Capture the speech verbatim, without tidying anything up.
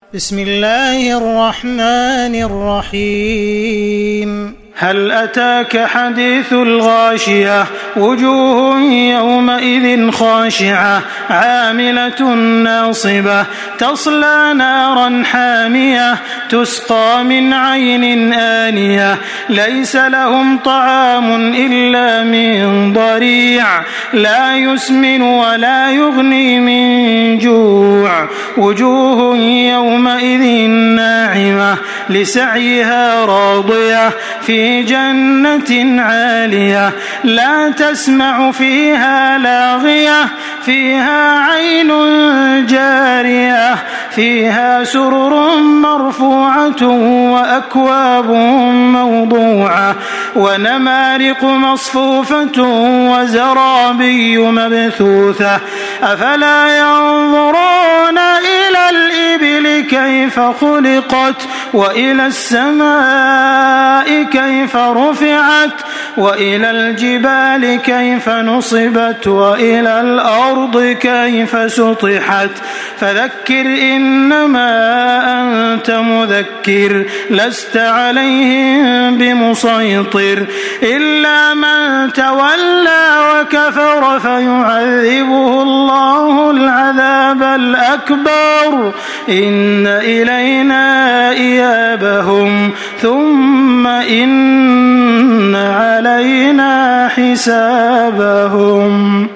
بسم الله الرحمن الرحيم. هل أتاك حديث الغاشية وجوه يومئذ خاشعة عاملة ناصبة تصلى نارا حامية تسقى من عين آنية ليس لهم طعام إلا من ضريع لا يسمن ولا يغني من جوع وجوه يومئذ ناعمة لسعيها راضية في جنة عالية لا تسمع فيها لاغية فيها عين جارية فيها سرر مرفوعة وأكواب موضوعة ونمارق مصفوفة وزرابي مبثوثة أفلا ينظرون إلى الإبل كيف خلقت وإلى السماء كيف رفعت وإلى الجبال كيف نصبت وإلى الأرض كيف سطحت فذكر إنما أنت مذكر لست عليهم بمسيطر إلا من تولى وكفر فيعذبه الله العذاب الأكبر إن إلينا إيابهم ثم إن علينا حسابهم.